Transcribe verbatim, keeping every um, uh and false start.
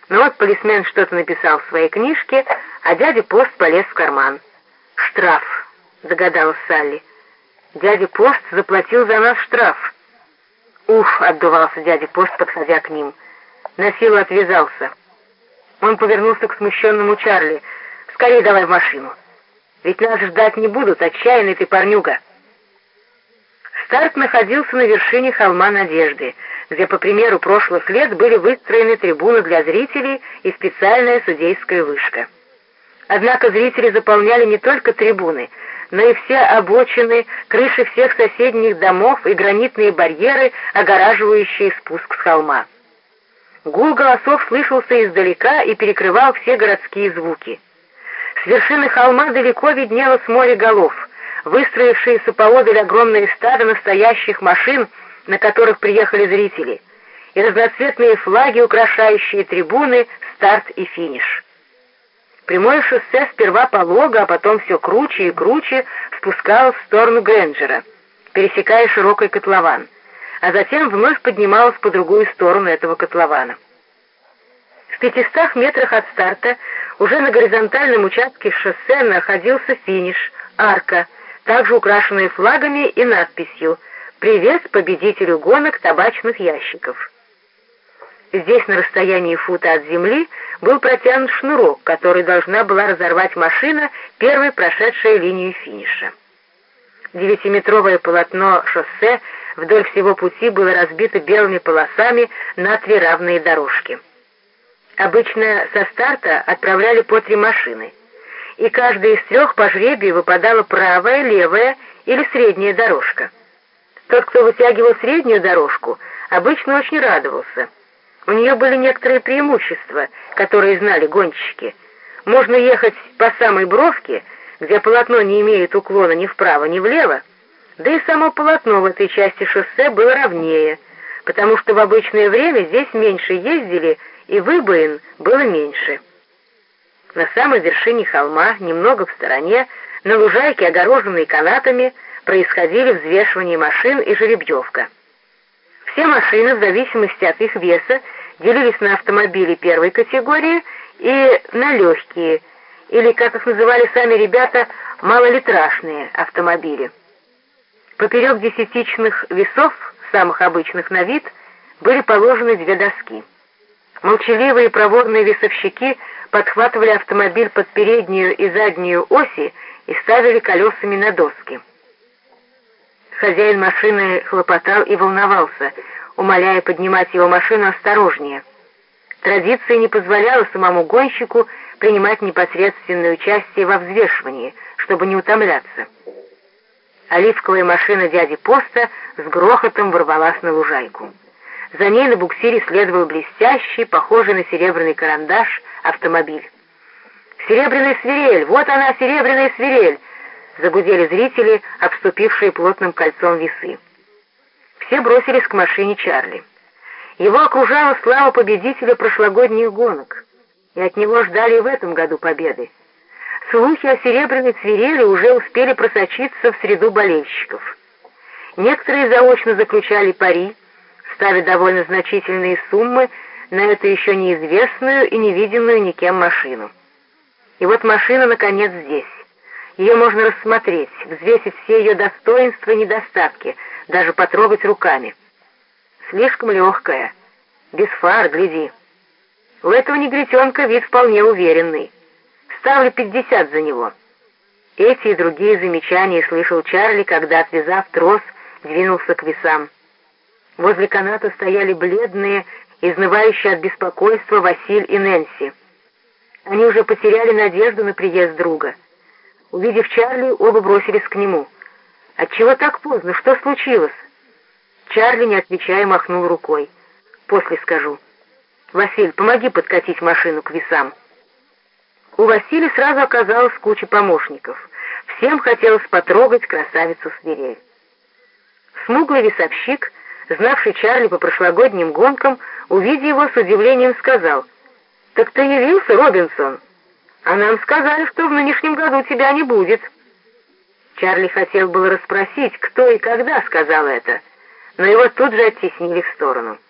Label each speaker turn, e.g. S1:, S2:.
S1: Но вот полисмен что-то написал в своей книжке, а дядя Пост полез в карман. «Штраф», — догадалась Салли. «Дядя Пост заплатил за нас штраф». «Уф», — отдувался дядя Пост, подходя к ним. На силу отвязался. Он повернулся к смущенному Чарли. «Скорей давай в машину. Ведь нас ждать не будут, отчаянный ты парнюга». Старт находился на вершине холма Надежды, где, по примеру прошлых лет, были выстроены трибуны для зрителей и специальная судейская вышка. Однако зрители заполняли не только трибуны, но и все обочины, крыши всех соседних домов и гранитные барьеры, огораживающие спуск с холма. Гул голосов слышался издалека и перекрывал все городские звуки. С вершины холма далеко виднелось море голов, выстроившиеся поодаль огромные стада настоящих машин, на которых приехали зрители, и разноцветные флаги, украшающие трибуны, старт и финиш. Прямое шоссе сперва полого, а потом все круче и круче спускалось в сторону Грэнджера, пересекая широкий котлован, а затем вновь поднималось по другую сторону этого котлована. В пятистах метрах от старта уже на горизонтальном участке шоссе находился финиш, арка, также украшенная флагами и надписью «Привет победителю гонок табачных ящиков». Здесь, на расстоянии фута от земли, был протянут шнурок, который должна была разорвать машина, первой прошедшая линию финиша. Девятиметровое полотно шоссе вдоль всего пути было разбито белыми полосами на три равные дорожки. Обычно со старта отправляли по три машины, и каждая из трех по жребию выпадала правая, левая или средняя дорожка. Тот, кто вытягивал среднюю дорожку, обычно очень радовался. У нее были некоторые преимущества, которые знали гонщики. Можно ехать по самой бровке, где полотно не имеет уклона ни вправо, ни влево, да и само полотно в этой части шоссе было ровнее, потому что в обычное время здесь меньше ездили, и выбоин было меньше. На самой вершине холма, немного в стороне, на лужайке, огороженной канатами, происходили взвешивание машин и жеребьевка. Все машины, в зависимости от их веса, делились на автомобили первой категории и на легкие, или, как их называли сами ребята, малолитражные автомобили. Поперек десятичных весов, самых обычных на вид, были положены две доски. Молчаливые и проворные весовщики подхватывали автомобиль под переднюю и заднюю оси и ставили колесами на доски. Хозяин машины хлопотал и волновался, умоляя поднимать его машину осторожнее. Традиция не позволяла самому гонщику принимать непосредственное участие во взвешивании, чтобы не утомляться. Оливковая машина дяди Поста с грохотом ворвалась на лужайку. За ней на буксире следовал блестящий, похожий на серебряный карандаш, автомобиль. «Серебряная свирель! Вот она, серебряная свирель!» Загудели зрители, обступившие плотным кольцом весы. Все бросились к машине Чарли. Его окружала слава победителя прошлогодних гонок, и от него ждали и в этом году победы. Слухи о серебряной свирели уже успели просочиться в среду болельщиков. Некоторые заочно заключали пари, ставя довольно значительные суммы на эту еще неизвестную и невиденную никем машину. И вот машина, наконец, здесь. Ее можно рассмотреть, взвесить все ее достоинства и недостатки, даже потрогать руками. Слишком легкая, без фар, гляди. У этого негритенка вид вполне уверенный. Ставлю пятьдесят за него. Эти и другие замечания слышал Чарли, когда, отвязав трос, двинулся к весам. Возле каната стояли бледные, изнывающие от беспокойства Василь и Нэнси. Они уже потеряли надежду на приезд друга. Увидев Чарли, оба бросились к нему. «Отчего так поздно? Что случилось?» Чарли, не отвечая, махнул рукой. «После скажу. Василь, помоги подкатить машину к весам». У Василия сразу оказалась куча помощников. Всем хотелось потрогать красавицу-свирель. Смуглый весовщик, знавший Чарли по прошлогодним гонкам, увидя его, с удивлением сказал: «Так ты явился, Робинсон? А нам сказали, что в нынешнем году тебя не будет». Чарли хотел было расспросить, кто и когда сказал это, но его тут же оттеснили в сторону.